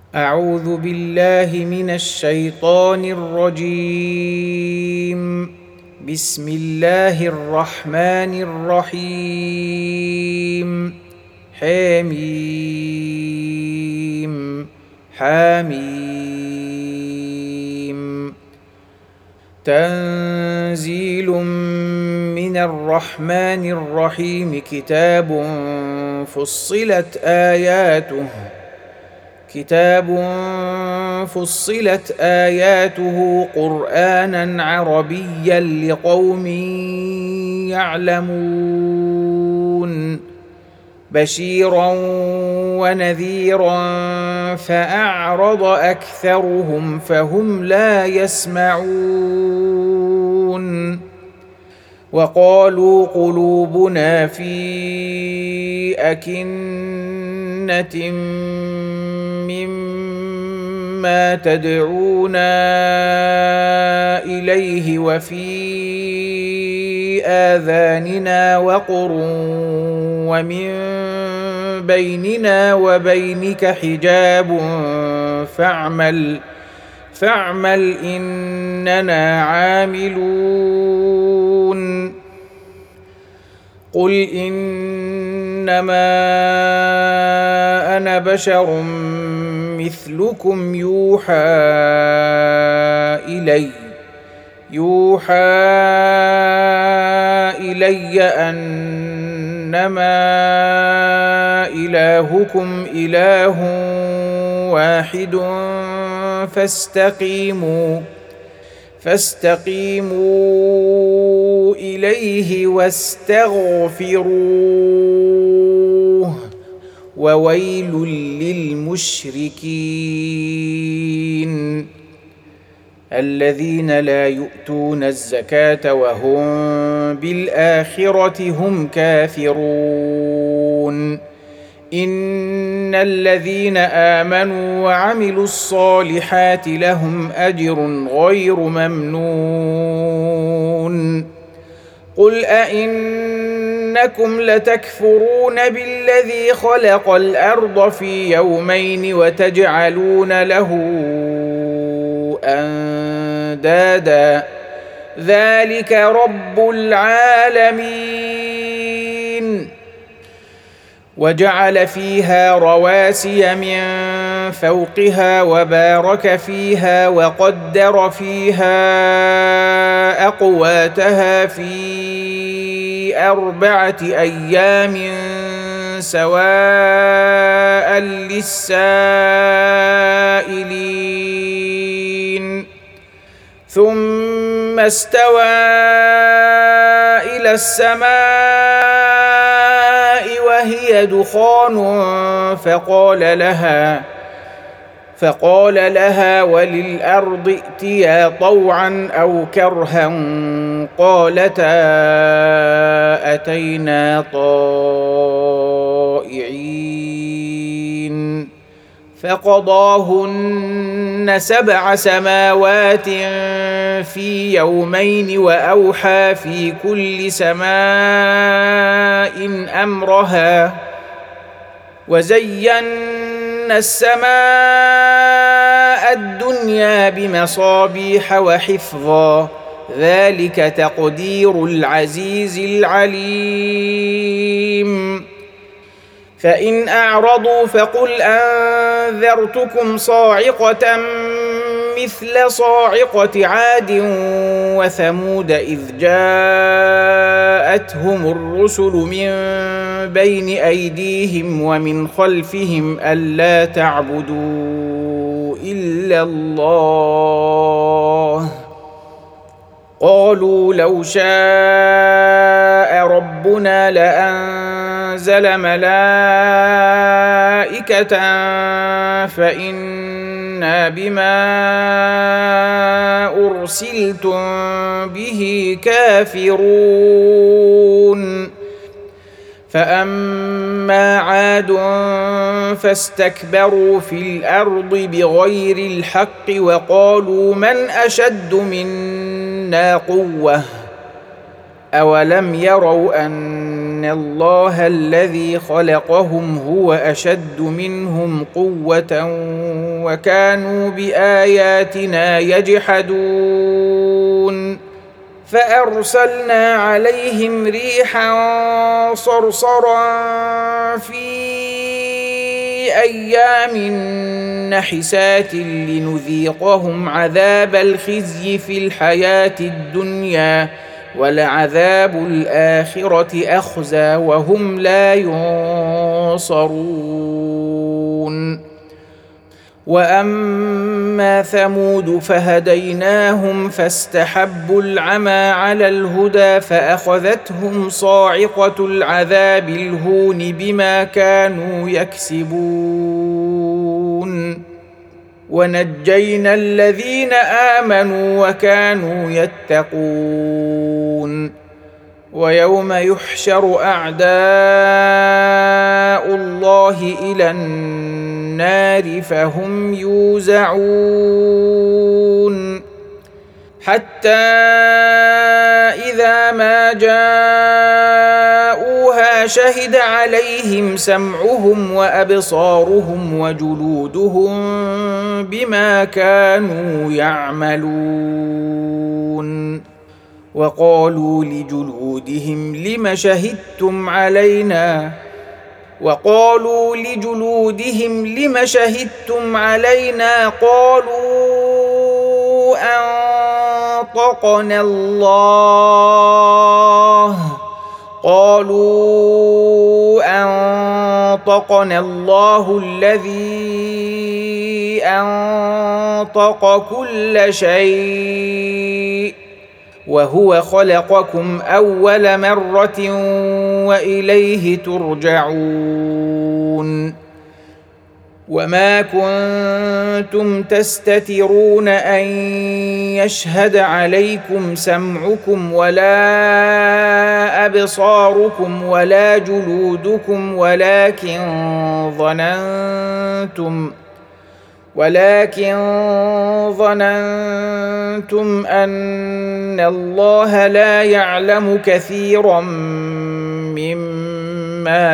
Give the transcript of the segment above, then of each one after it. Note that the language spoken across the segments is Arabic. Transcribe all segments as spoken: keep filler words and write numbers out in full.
أعوذ بالله من الشيطان الرجيم. بسم الله الرحمن الرحيم. حميم حميم. تنزيل من الرحمن الرحيم. كتاب فصلت آياته كتاب فصلت آياته قرآنا عربيا لقوم يعلمون بشيرا ونذيرا فأعرض أكثرهم فهم لا يسمعون وقالوا قلوبنا في أكنة مما تدعونا إليه وفي آذاننا وقر ومن بيننا وبينك حجاب فاعمل فاعمل إننا عاملون. قل إنما أنا بشر مثلكم يوحى إلي يوحى إلي أنما إلهكم إله واحد فاستقيموا فاستقيموا إليه واستغفروه وويل للمشركين الذين لا يؤتون الزكاة وهم بالآخرة هم كافرون. إن الذين آمنوا وعملوا الصالحات لهم أجر غير ممنون. قل أئنكم لتكفرون بالذي خلق الأرض في يومين وتجعلون له أندادا ذلك رب العالمين. وجعل فيها رواسي من فوقها وبارك فيها وقدر فيها أقواتها في أربعة أيام سواء للسائلين ثم استوى إلى السماء وهي دخان فقال لها فقال لها وللأرض ائتيا طوعا أو كرها قالتا أتينا طائعين فقضاهن سبع سماوات في يومين وأوحى في كل سماء أمرها وزينا السماء الدنيا بمصابيح وحفظا ذلك تقدير العزيز العليم. فإن أعرضوا فقل أنذرتكم صاعقة مثل صاعقة عاد وثمود إذ جاءتهم الرسل من بين أيديهم ومن خلفهم ألا تعبدوا إلا الله قالوا لو شاء ربنا لأنزل ملائكة فإنا بما أرسلتم به كافرون. فأما عاد فاستكبروا في الأرض بغير الحق وقالوا من أشد منا قوة أولم يروا أن الله الذي خلقهم هو أشد منهم قوة وكانوا بآياتنا يجحدون فأرسلنا عليهم ريحا صرصرا في أيام نحسات لنذيقهم عذاب الخزي في الحياة الدنيا ولعذاب الآخرة أخزى وهم لا ينصرون. وأما ثمود فهديناهم فاستحبوا العمى على الهدى فأخذتهم صاعقة العذاب الهون بما كانوا يكسبون ونجينا الذين آمنوا وكانوا يتقون. ويوم يحشر أعداء الله إلى النار فهم يوزعون حتى إذا ما جاءوها شهد عليهم سمعهم وأبصارهم وجلودهم بما كانوا يعملون. وقالوا لجلودهم لم شهدتم علينا وقالوا لجلودهم لم شهدتم علينا قالوا أنطقنا الله قالوا أنطقنا الله الذي أنطق كل شيء وهو خلقكم أول مرة وإليه ترجعون. وما كنتم تستترون أن يشهد عليكم سمعكم ولا أبصاركم ولا جلودكم ولكن ظننتم ولكن ظننتم أن الله لا يعلم كثيرا مما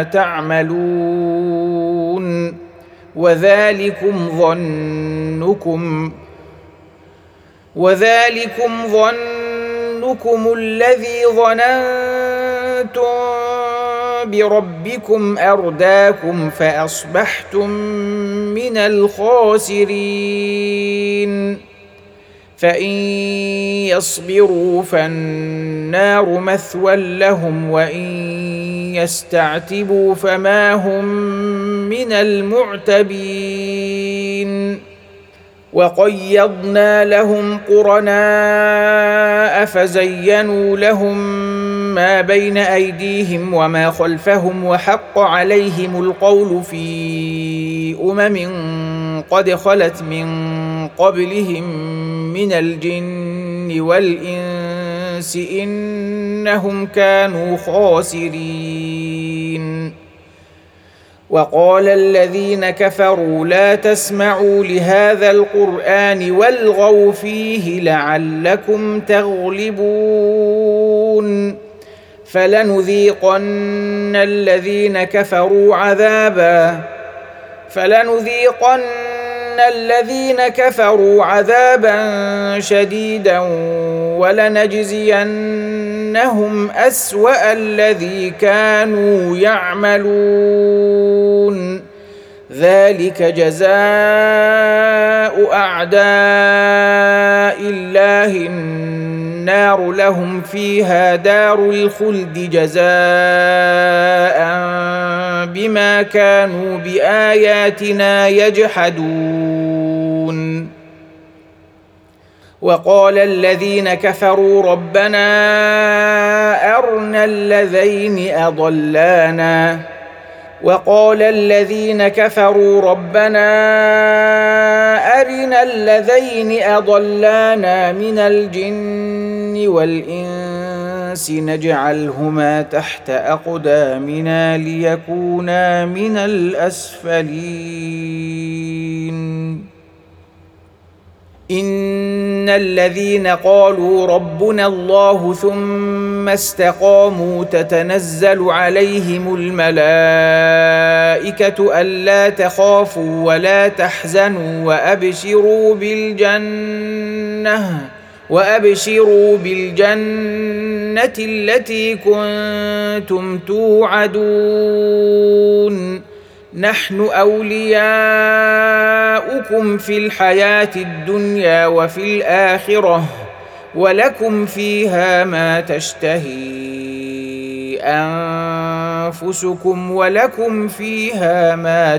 تعملون وذلكم ظنكم وذلكم ظنكم الذي ظننتم بربكم أرداكم فأصبحتم من الخاسرين. فإن يصبروا فالنار مثوى لهم وإن يستعتبوا فما هم من المعتبين. وقيضنا لهم قرناء فزينوا لهم ما بين أيديهم وما خلفهم وحق عليهم القول في أمم قد خلت من قبلهم من الجن والإنس إنهم كانوا خاسرين. وقال الذين كفروا لا تسمعوا لهذا القرآن والغوا فيه لعلكم تغلبون فلنذيقن الذين كفروا عذابا فلنذيقن الذين كفروا عذابا شديدا ولنجزينهم أسوأ الذي كانوا يعملون ذلك جزاء أعداء الله النار لهم فيها دار الخلد جزاء بما كانوا بآياتنا يجحدون. وقال الذين كفروا ربنا أرنا الذين أضلانا وقال الذين كفروا ربنا أرنا الذين أضلانا من الجن والإنس نجعلهما تحت أقدامنا ليكونا من الأسفلين. إن الذين قالوا ربنا الله ثم استقاموا تتنزل عليهم الملائكة ألا تخافوا ولا تحزنوا وأبشروا بالجنة وأبشروا بالجنة التي كنتم توعدون نحن أولياؤكم في الحياة الدنيا وفي الآخرة ولكم فيها ما تشتهي أنفسكم ولكم فيها ما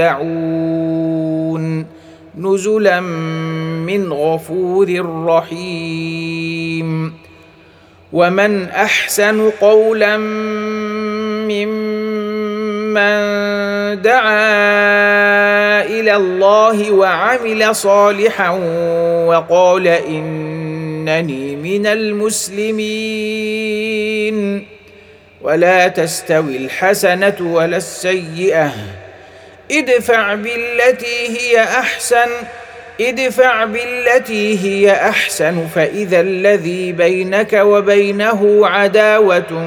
تدعون نزلا من غفور رحيم ومن أحسن قولا ممن دعا إلى الله وعمل صالحا وقال إنني من المسلمين ولا تستوي الحسنة ولا السيئة ادفع بالتي هي أحسن ادفع بالتي هي أحسن فإذا الذي بينك وبينه عداوة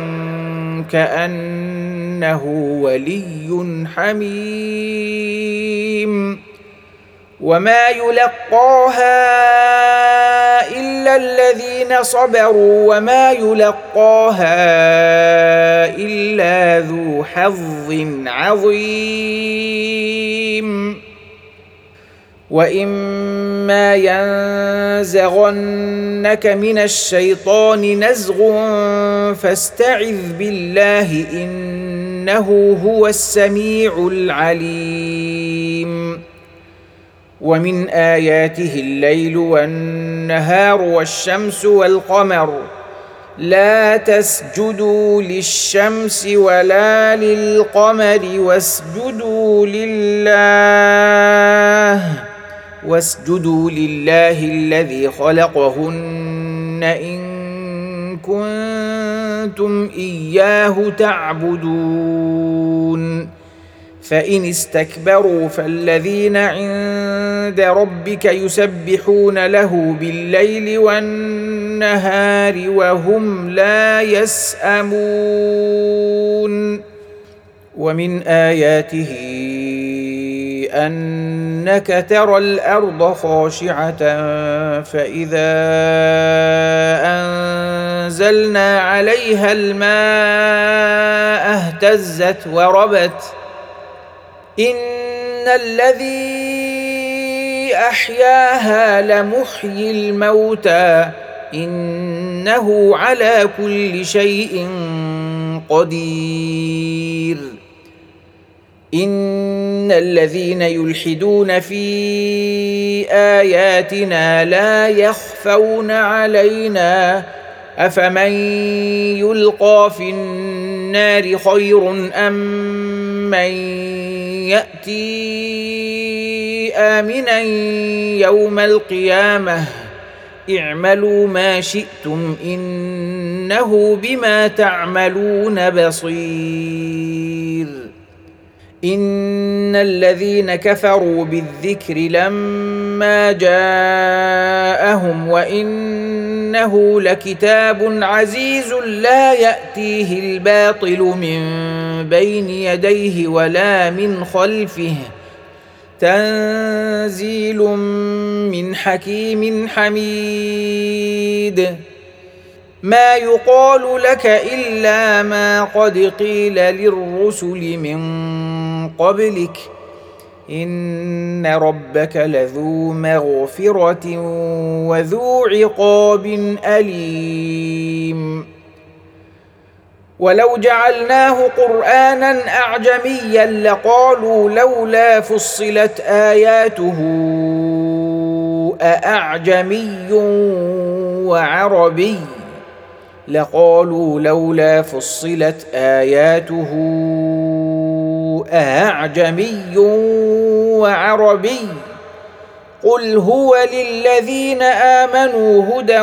كأنه ولي حميم وما يلقاها إلا الذين صبروا وما يلقاها إلا ذو حظ عظيم وإما ينزغنك من الشيطان نزغ فاستعذ بالله إنه هو السميع العليم ومن آياته الليل والنهار والشمس والقمر لا تسجدوا للشمس ولا للقمر واسجدوا لله واسجدوا لله الذي خلقهن إن كنتم إياه تعبدون فإن استكبروا فالذين عند ربك يسبحون له بالليل والنهار وهم لا يسأمون ومن آياته أنك ترى الأرض خاشعة فإذا أنزلنا عليها الماء اهتزت وربت إن الذي أحياها لمحيي الموتى إنه على كل شيء قدير إن الذين يلحدون في آياتنا لا يخفون علينا أفمن يلقى في النار خير أم من يأتي آمنا يوم القيامة اعملوا ما شئتم إنه بما تعملون بصير إن الذين كفروا بالذكر لما جاءهم وإنه لكتاب عزيز لا يأتيه الباطل من بين يديه ولا من خلفه تنزيل من حكيم حميد ما يقال لك إلا ما قد قيل للرسل من قبلك إن ربك لذو مغفرة وذو عقاب أليم ولو جعلناه قرآنا أعجميا لقالوا لولا فصلت آياته أأعجمي وعربي لقالوا لولا فصلت آياته أأعجمي وعربي قل هو للذين آمنوا هدى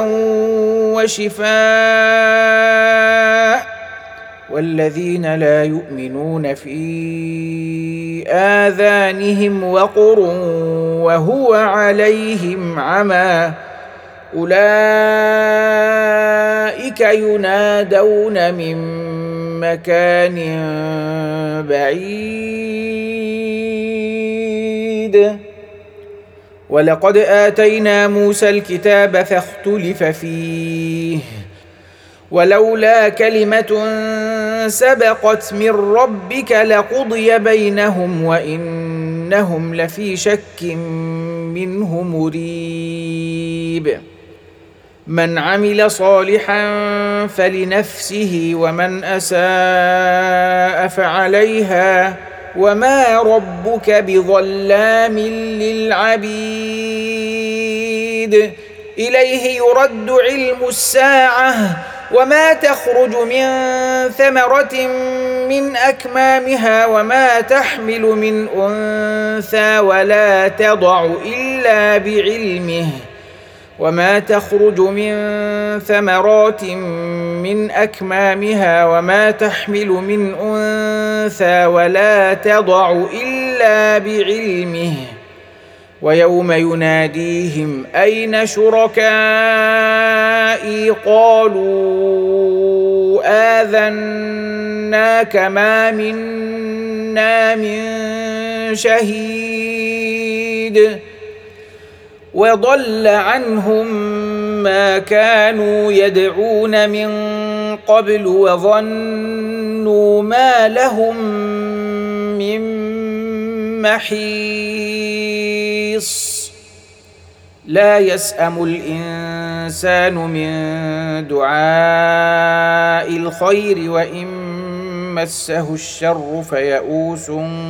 وشفاء والذين لا يؤمنون في آذانهم وقر وهو عليهم عمى أولئك ينادون من مكان بعيد ولقد آتينا موسى الكتاب فاختلف فيه ولولا كلمة سبقت من ربك لقضي بينهم وإنهم لفي شك منه مريب من عمل صالحا فلنفسه ومن أساء فعليها وما ربك بظلام للعبيد إليه يرد علم الساعة وما تخرج من ثمرة من أكمامها وما تحمل من أنثى ولا تضع إلا بعلمه وما تخرج من ثمرات من أكمامها وما تحمل من أنثى ولا تضع إلا بعلمه ويوم يناديهم أين شركائي قالوا آذناك ما منا من شهيد وضل عنهم ما كانوا يدعون من قبل وظنوا ما لهم من محيص لا يسأم الإنسان من دعاء الخير وإن مسه الشر فيئوس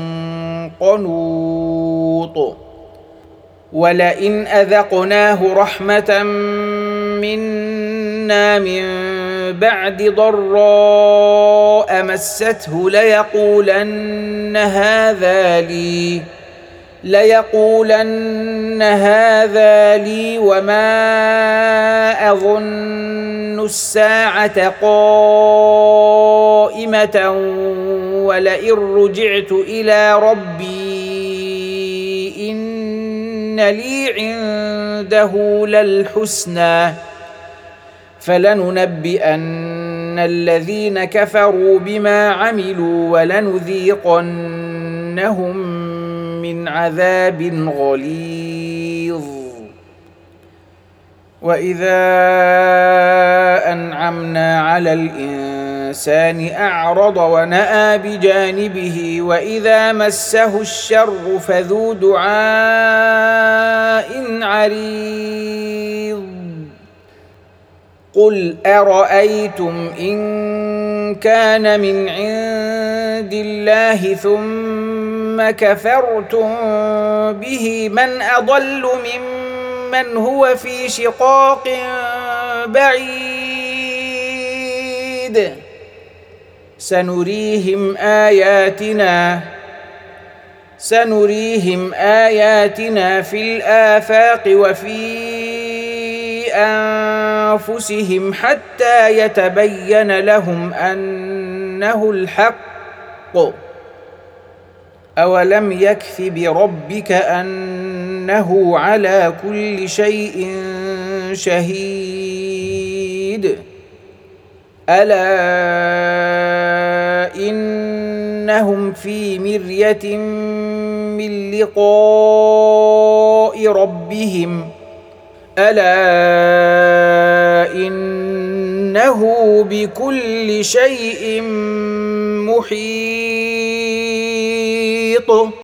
قنوط ولئن أذقناه رحمة منا من بعد ضراء مسته ليقولن هذا لي ليقولن هذا لي وما أظن الساعة قائمة ولئن رجعت إلى ربي إن لي عنده للحسنى فلننبئن الذين كفروا بما عملوا ولنذيقنهم من عذاب غليظ وإذا أنعمنا على الإنسان أعرض ونأى بجانبه وإذا مسه الشر فذو دعاء عريض قل أرأيتم إن كان من عند الله ثم كفرتم به من أضل ممن هو في شقاق بعيد سنريهم آياتنا سنريهم آياتنا في الآفاق وفي أنفسهم حتى يتبين لهم أنه الحق أولم يكف بربك أنه على كل شيء شهيد ألا إنهم في مرية من لقاء ربهم ألا إنه بكل شيء محيط